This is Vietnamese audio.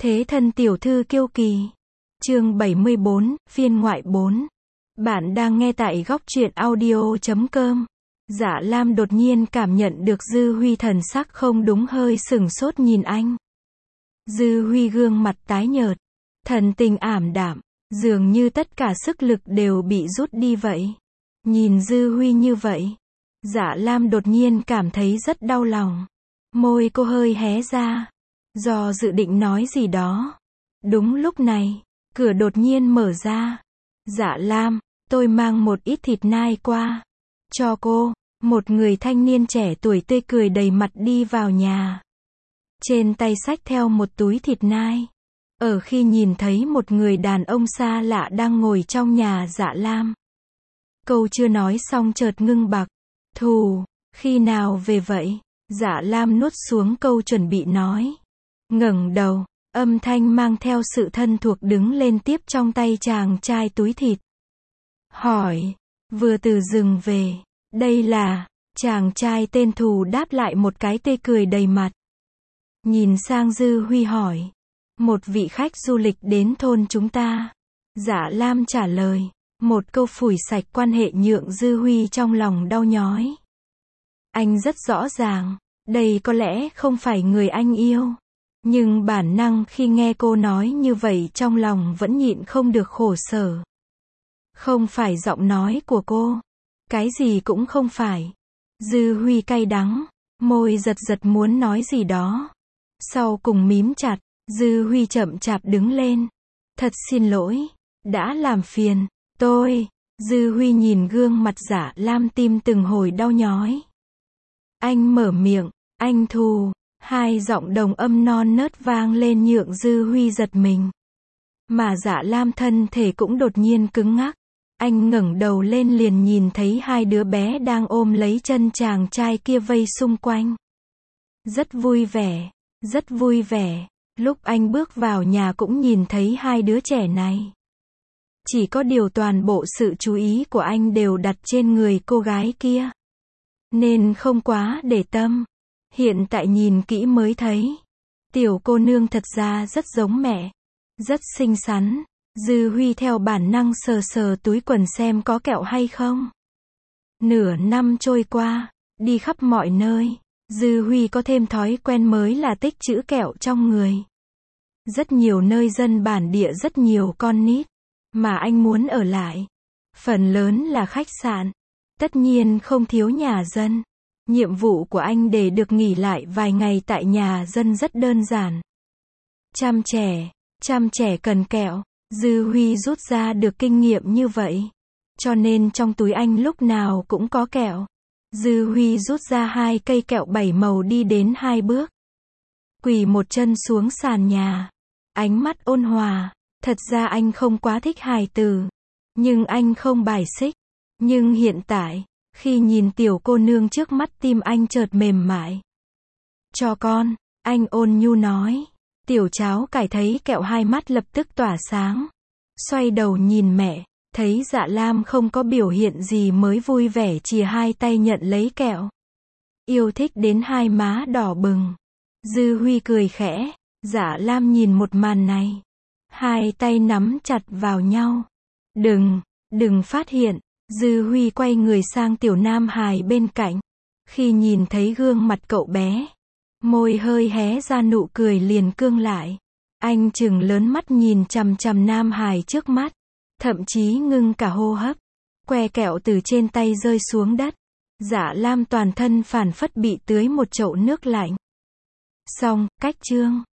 Thế thân tiểu thư kiêu kỳ. Chương 74, phiên ngoại 4. Bạn đang nghe tại góc truyện audio.com. Dạ Lam đột nhiên cảm nhận được Dư Huy thần sắc không đúng, hơi sửng sốt nhìn anh. Dư Huy gương mặt tái nhợt, thần tình ảm đạm, dường như tất cả sức lực đều bị rút đi vậy. Nhìn Dư Huy như vậy, Dạ Lam đột nhiên cảm thấy rất đau lòng. Môi cô hơi hé ra, do dự định nói gì đó. Đúng lúc này, cửa đột nhiên mở ra. Dạ Lam, tôi mang một ít thịt nai qua cho cô. Một người thanh niên trẻ tuổi tươi cười đầy mặt đi vào nhà. Trên tay xách theo một túi thịt nai. Ở khi nhìn thấy một người đàn ông xa lạ đang ngồi trong nhà Dạ Lam. Câu chưa nói xong chợt ngưng bặt. Thù, khi nào về vậy? Dạ Lam nuốt xuống câu chuẩn bị nói. Ngẩng đầu, âm thanh mang theo sự thân thuộc đứng lên tiếp trong tay chàng trai túi thịt. Hỏi, vừa từ rừng về, đây là, chàng trai tên Thù đáp lại một cái tươi cười đầy mặt. Nhìn sang Dư Huy hỏi, một vị khách du lịch đến thôn chúng ta. Dạ Lam trả lời, một câu phủi sạch quan hệ nhượng Dư Huy trong lòng đau nhói. Anh rất rõ ràng, đây có lẽ không phải người anh yêu. Nhưng bản năng khi nghe cô nói như vậy trong lòng vẫn nhịn không được khổ sở. Không phải giọng nói của cô. Cái gì cũng không phải. Dư Huy cay đắng, môi giật giật muốn nói gì đó. Sau cùng mím chặt, Dư Huy chậm chạp đứng lên. Thật xin lỗi, đã làm phiền, tôi. Dư Huy nhìn gương mặt Dạ Lam tim từng hồi đau nhói. Anh mở miệng, anh Thù. Hai giọng đồng âm non nớt vang lên nhượng Dư Huy giật mình. Mà Dạ Lam thân thể cũng đột nhiên cứng ngắc. Anh ngẩng đầu lên liền nhìn thấy hai đứa bé đang ôm lấy chân chàng trai kia vây xung quanh. Rất vui vẻ, rất vui vẻ. Lúc anh bước vào nhà cũng nhìn thấy hai đứa trẻ này. Chỉ có điều toàn bộ sự chú ý của anh đều đặt trên người cô gái kia. Nên không quá để tâm. Hiện tại nhìn kỹ mới thấy. Tiểu cô nương thật ra rất giống mẹ. Rất xinh xắn. Dư Huy theo bản năng sờ sờ túi quần xem có kẹo hay không. Nửa năm trôi qua, đi khắp mọi nơi, Dư Huy có thêm thói quen mới là tích trữ kẹo trong người. Rất nhiều nơi dân bản địa rất nhiều con nít, mà anh muốn ở lại. Phần lớn là khách sạn. Tất nhiên không thiếu nhà dân. Nhiệm vụ của anh để được nghỉ lại vài ngày tại nhà dân rất đơn giản. Chăm trẻ cần kẹo. Dư Huy rút ra được kinh nghiệm như vậy. Cho nên trong túi anh lúc nào cũng có kẹo. Dư Huy rút ra 2 cây kẹo 7 màu đi đến 2 bước. Quỳ một chân xuống sàn nhà. Ánh mắt ôn hòa. Thật ra anh không quá thích hài tử. Nhưng anh không bài xích. Nhưng hiện tại, khi nhìn tiểu cô nương trước mắt tim anh chợt mềm mại. Cho con, anh ôn nhu nói. Tiểu cháu cải thấy kẹo hai mắt lập tức tỏa sáng. Xoay đầu nhìn mẹ, thấy Dạ Lam không có biểu hiện gì mới vui vẻ chìa hai tay nhận lấy kẹo. Yêu thích đến hai má đỏ bừng. Dư Huy cười khẽ, Dạ Lam nhìn một màn này. Hai tay nắm chặt vào nhau. Đừng phát hiện. Dư Huy quay người sang tiểu nam hài bên cạnh. Khi nhìn thấy gương mặt cậu bé, môi hơi hé ra nụ cười liền cương lại. Anh trừng lớn mắt nhìn chằm chằm nam hài trước mắt. Thậm chí ngưng cả hô hấp. Que kẹo từ trên tay rơi xuống đất. Dạ Lam toàn thân phản phất bị tưới một chậu nước lạnh. Xong, cách chương.